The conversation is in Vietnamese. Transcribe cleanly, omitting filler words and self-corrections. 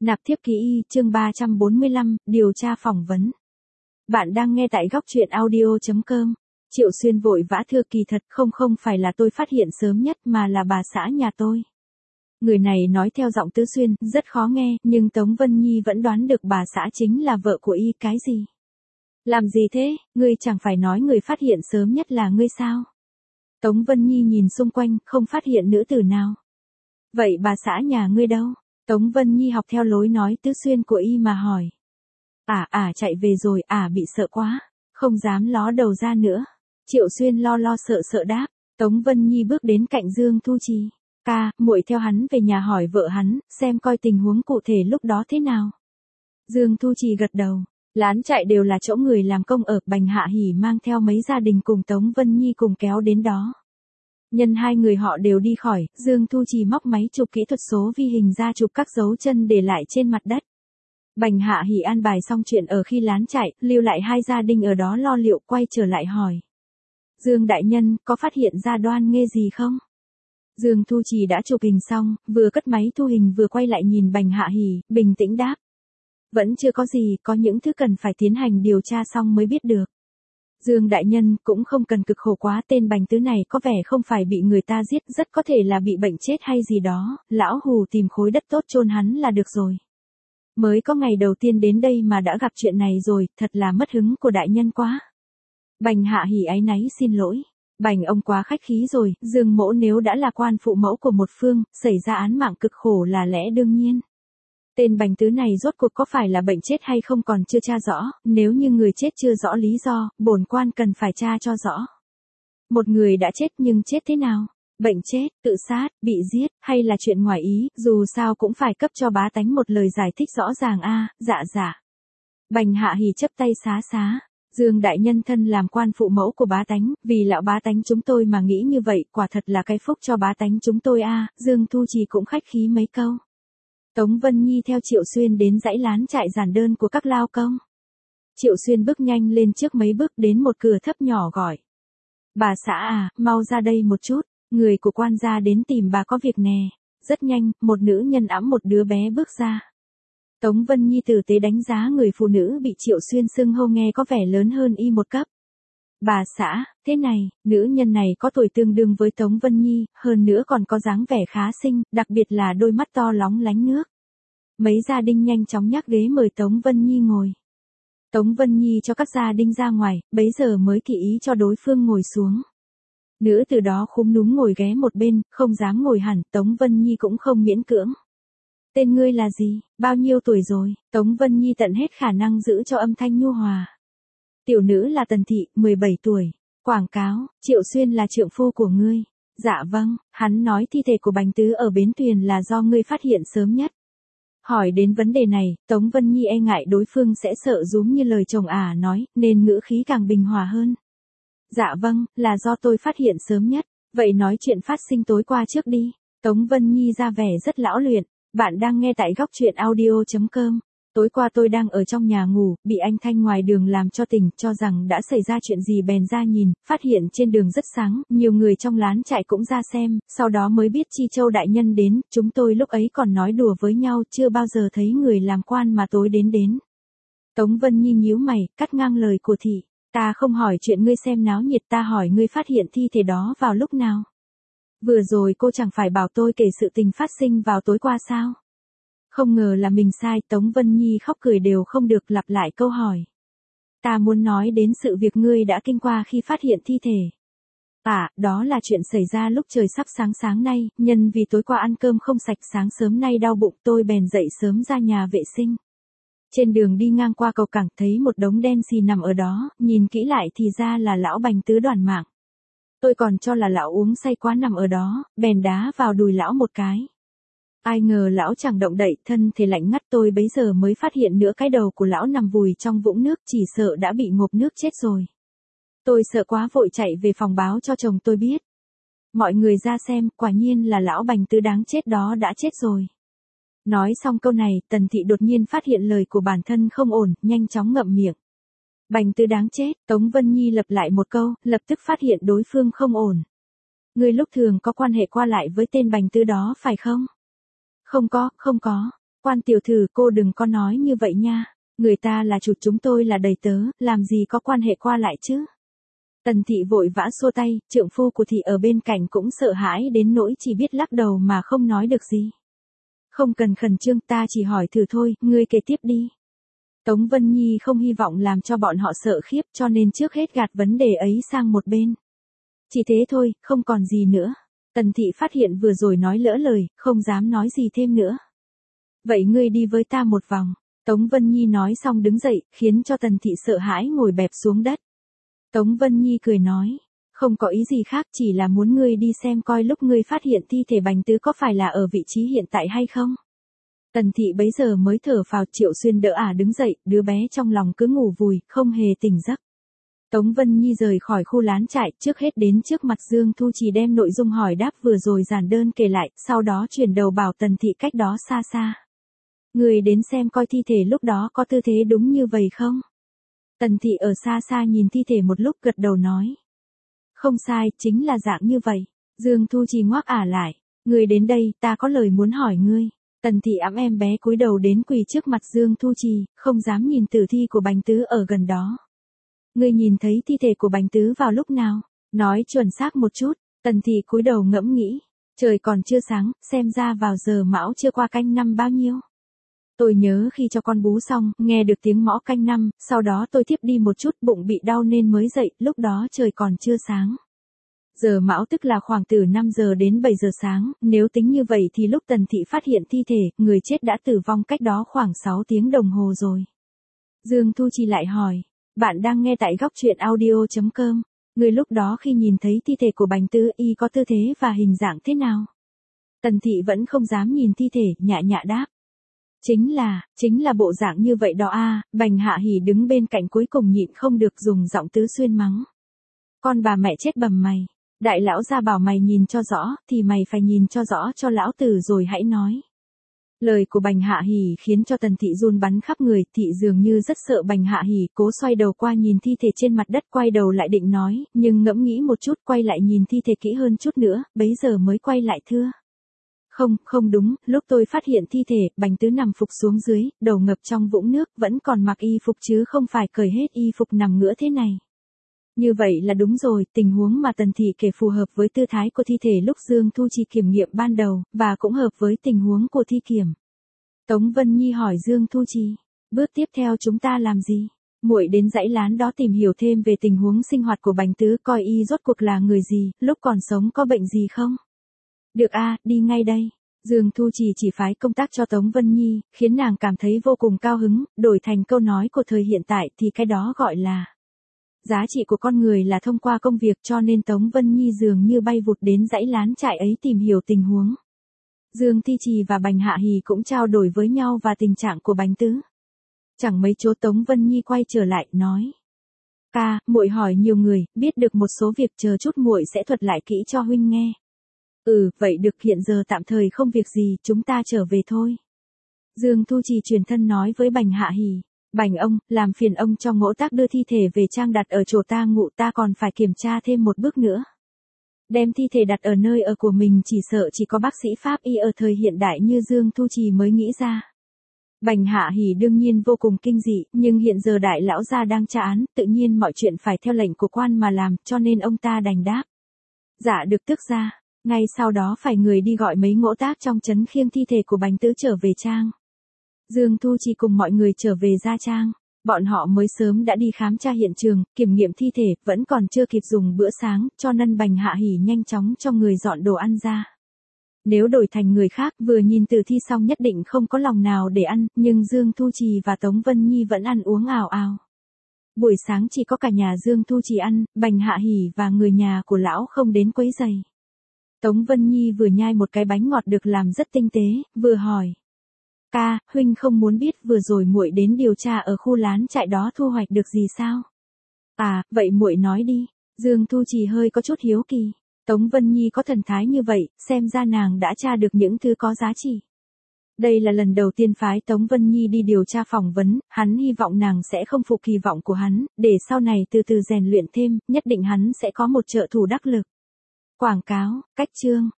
Nạp thiếp ký y, chương 345, điều tra phỏng vấn. Bạn đang nghe tại góc truyện audio.com. Triệu Xuyên vội vã thưa kỳ thật không phải là tôi phát hiện sớm nhất mà là bà xã nhà tôi. Người này nói theo giọng Tứ Xuyên, rất khó nghe, nhưng Tống Vân Nhi vẫn đoán được bà xã chính là vợ của y. Cái gì? Làm gì thế, ngươi chẳng phải nói người phát hiện sớm nhất là ngươi sao? Tống Vân Nhi nhìn xung quanh, không phát hiện nữ tử nào. Vậy bà xã nhà ngươi đâu? Tống Vân Nhi học theo lối nói Tứ Xuyên của y mà hỏi. Chạy về rồi, bị sợ quá, không dám ló đầu ra nữa. Triệu Xuyên lo sợ đáp. Tống Vân Nhi bước đến cạnh Dương Thu Trì. Muội theo hắn về nhà hỏi vợ hắn, xem coi tình huống cụ thể lúc đó thế nào. Dương Thu Trì gật đầu. Lán trại đều là chỗ người làm công ở, Bành Hạ Hỉ mang theo mấy gia đình cùng Tống Vân Nhi cùng kéo đến đó. Nhân hai người họ đều đi khỏi, Dương Thu Trì móc máy chụp kỹ thuật số vi hình ra chụp các dấu chân để lại trên mặt đất. Bành Hạ Hỉ an bài xong chuyện ở khi lán chạy, lưu lại hai gia đình ở đó lo liệu, quay trở lại hỏi. Dương đại nhân, có phát hiện ra Đoan Nghê gì không? Dương Thu Trì đã chụp hình xong, vừa cất máy thu hình vừa quay lại nhìn Bành Hạ Hỉ, bình tĩnh đáp. Vẫn chưa có gì, có những thứ cần phải tiến hành điều tra xong mới biết được. Dương đại nhân cũng không cần cực khổ quá, tên Bành Tứ này có vẻ không phải bị người ta giết, rất có thể là bị bệnh chết hay gì đó, lão hù tìm khối đất tốt chôn hắn là được rồi. Mới có ngày đầu tiên đến đây mà đã gặp chuyện này rồi, thật là mất hứng của đại nhân quá. Bành Hạ Hỉ áy náy xin lỗi. Bành ông quá khách khí rồi, Dương mỗ nếu đã là quan phụ mẫu của một phương, xảy ra án mạng cực khổ là lẽ đương nhiên. Tên Bành Tứ này rốt cuộc có phải là bệnh chết hay không còn chưa tra rõ, nếu như người chết chưa rõ lý do, bổn quan cần phải tra cho rõ. Một người đã chết nhưng chết thế nào? Bệnh chết, tự sát, bị giết, hay là chuyện ngoài ý, dù sao cũng phải cấp cho bá tánh một lời giải thích rõ ràng dạ. Bành Hạ Hỉ chấp tay xá. Dương đại nhân thân làm quan phụ mẫu của bá tánh, vì lão bá tánh chúng tôi mà nghĩ như vậy, quả thật là cái phúc cho bá tánh chúng tôi Dương Thu Trì cũng khách khí mấy câu. Tống Vân Nhi theo Triệu Xuyên đến dãy lán trại giản đơn của các lao công. Triệu Xuyên bước nhanh lên trước mấy bước đến một cửa thấp nhỏ gọi. Bà xã mau ra đây một chút, người của quan gia đến tìm bà có việc nè. Rất nhanh, một nữ nhân ẵm một đứa bé bước ra. Tống Vân Nhi tử tế đánh giá người phụ nữ bị Triệu Xuyên xưng hô nghe có vẻ lớn hơn y một cấp. Bà xã, thế này, nữ nhân này có tuổi tương đương với Tống Vân Nhi, hơn nữa còn có dáng vẻ khá xinh, đặc biệt là đôi mắt to lóng lánh nước. Mấy gia đình nhanh chóng nhắc ghế mời Tống Vân Nhi ngồi. Tống Vân Nhi cho các gia đình ra ngoài, bấy giờ mới thị ý cho đối phương ngồi xuống. Nữ từ đó khúm núm ngồi ghé một bên, không dám ngồi hẳn, Tống Vân Nhi cũng không miễn cưỡng. Tên ngươi là gì, bao nhiêu tuổi rồi? Tống Vân Nhi tận hết khả năng giữ cho âm thanh nhu hòa. Tiểu nữ là Tần Thị, 17 tuổi. Quảng cáo, Triệu Xuyên là trượng phu của ngươi. Dạ vâng, hắn nói thi thể của Bành Tứ ở bến thuyền là do ngươi phát hiện sớm nhất. Hỏi đến vấn đề này, Tống Vân Nhi e ngại đối phương sẽ sợ rúm như lời chồng nói, nên ngữ khí càng bình hòa hơn. Dạ vâng, là do tôi phát hiện sớm nhất. Vậy nói chuyện phát sinh tối qua trước đi. Tống Vân Nhi ra vẻ rất lão luyện. Bạn đang nghe tại góc truyện audio.com. Tối qua tôi đang ở trong nhà ngủ, bị anh Thanh ngoài đường làm cho tỉnh, cho rằng đã xảy ra chuyện gì bèn ra nhìn, phát hiện trên đường rất sáng, nhiều người trong lán trại cũng ra xem, sau đó mới biết Chi Châu đại nhân đến, chúng tôi lúc ấy còn nói đùa với nhau, chưa bao giờ thấy người làm quan mà tối đến. Tống Vân Nhi nhíu mày, cắt ngang lời của thị. Ta không hỏi chuyện ngươi xem náo nhiệt, ta hỏi ngươi phát hiện thi thể đó vào lúc nào. Vừa rồi cô chẳng phải bảo tôi kể sự tình phát sinh vào tối qua sao? Không ngờ là mình sai, Tống Vân Nhi khóc cười đều không được lặp lại câu hỏi. Ta muốn nói đến sự việc ngươi đã kinh qua khi phát hiện thi thể. Đó là chuyện xảy ra lúc trời sắp sáng nay, nhân vì tối qua ăn cơm không sạch sáng sớm nay đau bụng tôi bèn dậy sớm ra nhà vệ sinh. Trên đường đi ngang qua cầu cảng thấy một đống đen xì nằm ở đó, nhìn kỹ lại thì ra là lão Bành Tứ đoản mạng. Tôi còn cho là lão uống say quá nằm ở đó, bèn đá vào đùi lão một cái. Ai ngờ lão chẳng động đậy, thân thể lạnh ngắt, tôi bấy giờ mới phát hiện nửa cái đầu của lão nằm vùi trong vũng nước, chỉ sợ đã bị ngộp nước chết rồi. Tôi sợ quá vội chạy về phòng báo cho chồng tôi biết. Mọi người ra xem, quả nhiên là lão Bành Tứ đáng chết đó đã chết rồi. Nói xong câu này, Tần Thị đột nhiên phát hiện lời của bản thân không ổn, nhanh chóng ngậm miệng. Bành Tứ đáng chết, Tống Vân Nhi lặp lại một câu, lập tức phát hiện đối phương không ổn. Ngươi lúc thường có quan hệ qua lại với tên Bành Tứ đó phải không? Không có. Quan tiểu thư, cô đừng có nói như vậy nha. Người ta là chủ, chúng tôi là đầy tớ, làm gì có quan hệ qua lại chứ. Tần thị vội vã xua tay, trượng phu của thị ở bên cạnh cũng sợ hãi đến nỗi chỉ biết lắc đầu mà không nói được gì. Không cần khẩn trương, ta chỉ hỏi thử thôi, ngươi kể tiếp đi. Tống Vân Nhi không hy vọng làm cho bọn họ sợ khiếp, cho nên trước hết gạt vấn đề ấy sang một bên. Chỉ thế thôi, không còn gì nữa. Tần thị phát hiện vừa rồi nói lỡ lời, không dám nói gì thêm nữa. Vậy ngươi đi với ta một vòng. Tống Vân Nhi nói xong đứng dậy, khiến cho Tần thị sợ hãi ngồi bẹp xuống đất. Tống Vân Nhi cười nói, không có ý gì khác, chỉ là muốn ngươi đi xem coi lúc ngươi phát hiện thi thể Bành Tứ có phải là ở vị trí hiện tại hay không. Tần thị bấy giờ mới thở phào. Triệu Xuyên đỡ đứng dậy, đứa bé trong lòng cứ ngủ vùi, không hề tỉnh giấc. Tống Vân Nhi rời khỏi khu lán trại, trước hết đến trước mặt Dương Thu Trì đem nội dung hỏi đáp vừa rồi giản đơn kể lại, sau đó chuyển đầu bảo Tần thị cách đó xa xa. Người đến xem coi thi thể lúc đó có tư thế đúng như vậy không? Tần thị ở xa xa nhìn thi thể một lúc gật đầu nói. Không sai, chính là dạng như vậy. Dương Thu Trì ngoác lại. Người đến đây, ta có lời muốn hỏi ngươi. Tần thị ẵm em bé cúi đầu đến quỳ trước mặt Dương Thu Trì, không dám nhìn tử thi của Bành Tứ ở gần đó. Ngươi nhìn thấy thi thể của Bành Tứ vào lúc nào? Nói chuẩn xác một chút. Tần thị cúi đầu ngẫm nghĩ. Trời còn chưa sáng, xem ra vào giờ mão chưa qua canh năm bao nhiêu. Tôi nhớ khi cho con bú xong, nghe được tiếng mõ canh năm, sau đó tôi thiếp đi một chút, bụng bị đau nên mới dậy, lúc đó trời còn chưa sáng. Giờ mão tức là khoảng từ 5 giờ đến 7 giờ sáng, nếu tính như vậy thì lúc Tần thị phát hiện thi thể, người chết đã tử vong cách đó khoảng 6 tiếng đồng hồ rồi. Dương Thu Trì lại hỏi, bạn đang nghe tại góc truyện audio.com, người lúc đó khi nhìn thấy thi thể của Bành Tứ y có tư thế và hình dạng thế nào? Tần thị vẫn không dám nhìn thi thể, nhạ nhạ đáp. Chính là bộ dạng như vậy đó a. Bành Hạ Hỉ đứng bên cạnh cuối cùng nhịn không được dùng giọng Tứ Xuyên mắng. Con bà mẹ chết bầm mày. Đại lão gia bảo mày nhìn cho rõ, thì mày phải nhìn cho rõ cho lão tử rồi hãy nói. Lời của Bành Hạ Hỉ khiến cho Tần thị run bắn khắp người, thị dường như rất sợ Bành Hạ Hỉ, cố xoay đầu qua nhìn thi thể trên mặt đất, quay đầu lại định nói, nhưng ngẫm nghĩ một chút, quay lại nhìn thi thể kỹ hơn chút nữa, bấy giờ mới quay lại thưa. Không đúng, lúc tôi phát hiện thi thể, Bành Tứ nằm phục xuống dưới, đầu ngập trong vũng nước, vẫn còn mặc y phục chứ không phải cởi hết y phục nằm ngửa thế này. Như vậy là đúng rồi, tình huống mà Tần thị kể phù hợp với tư thái của thi thể lúc Dương Thu Trì kiểm nghiệm ban đầu, và cũng hợp với tình huống của thi kiểm. Tống Vân Nhi hỏi Dương Thu Trì, bước tiếp theo chúng ta làm gì? Muội đến dãy lán đó tìm hiểu thêm về tình huống sinh hoạt của Bành Tứ, coi y rốt cuộc là người gì, lúc còn sống có bệnh gì không? Được đi ngay đây. Dương Thu Trì chỉ phái công tác cho Tống Vân Nhi, khiến nàng cảm thấy vô cùng cao hứng, đổi thành câu nói của thời hiện tại thì cái đó gọi là giá trị của con người là thông qua công việc, cho nên Tống Vân Nhi dường như bay vụt đến dãy lán trại ấy tìm hiểu tình huống. Dương Thi Trì và Bành Hạ Hỉ cũng trao đổi với nhau và tình trạng của Bành Tứ. Chẳng mấy chốc Tống Vân Nhi quay trở lại, nói. Ca, muội hỏi nhiều người, biết được một số việc, chờ chút muội sẽ thuật lại kỹ cho huynh nghe. Vậy được, hiện giờ tạm thời không việc gì, chúng ta trở về thôi. Dương Thu Trì truyền thân nói với Bành Hạ Hỉ. Bành ông, làm phiền ông cho Ngỗ Tác đưa thi thể về trang đặt ở chỗ ta ngụ, ta còn phải kiểm tra thêm một bước nữa. Đem thi thể đặt ở nơi ở của mình chỉ sợ chỉ có bác sĩ Pháp y ở thời hiện đại như Dương Thu Trì mới nghĩ ra. Bành Hạ Hỉ đương nhiên vô cùng kinh dị, nhưng hiện giờ đại lão gia đang tra án, tự nhiên mọi chuyện phải theo lệnh của quan mà làm, cho nên ông ta đành đáp. Dạ được tức ra, ngay sau đó phải người đi gọi mấy Ngỗ Tác trong trấn khiêng thi thể của Bành Tứ trở về trang. Dương Thu Trì cùng mọi người trở về Gia Trang. Bọn họ mới sớm đã đi khám tra hiện trường, kiểm nghiệm thi thể, vẫn còn chưa kịp dùng bữa sáng, cho nên Bành Hạ Hỉ nhanh chóng cho người dọn đồ ăn ra. Nếu đổi thành người khác, vừa nhìn tử thi xong nhất định không có lòng nào để ăn, nhưng Dương Thu Trì và Tống Vân Nhi vẫn ăn uống ào ào. Buổi sáng chỉ có cả nhà Dương Thu Trì ăn, Bành Hạ Hỉ và người nhà của lão không đến quấy rầy. Tống Vân Nhi vừa nhai một cái bánh ngọt được làm rất tinh tế, vừa hỏi. Ca, huynh không muốn biết vừa rồi muội đến điều tra ở khu lán trại đó thu hoạch được gì sao? Vậy muội nói đi. Dương Thu Trì hơi có chút hiếu kỳ. Tống Vân Nhi có thần thái như vậy, xem ra nàng đã tra được những thứ có giá trị. Đây là lần đầu tiên phái Tống Vân Nhi đi điều tra phỏng vấn, hắn hy vọng nàng sẽ không phụ kỳ vọng của hắn, để sau này từ từ rèn luyện thêm, nhất định hắn sẽ có một trợ thủ đắc lực. Quảng cáo, cách chương.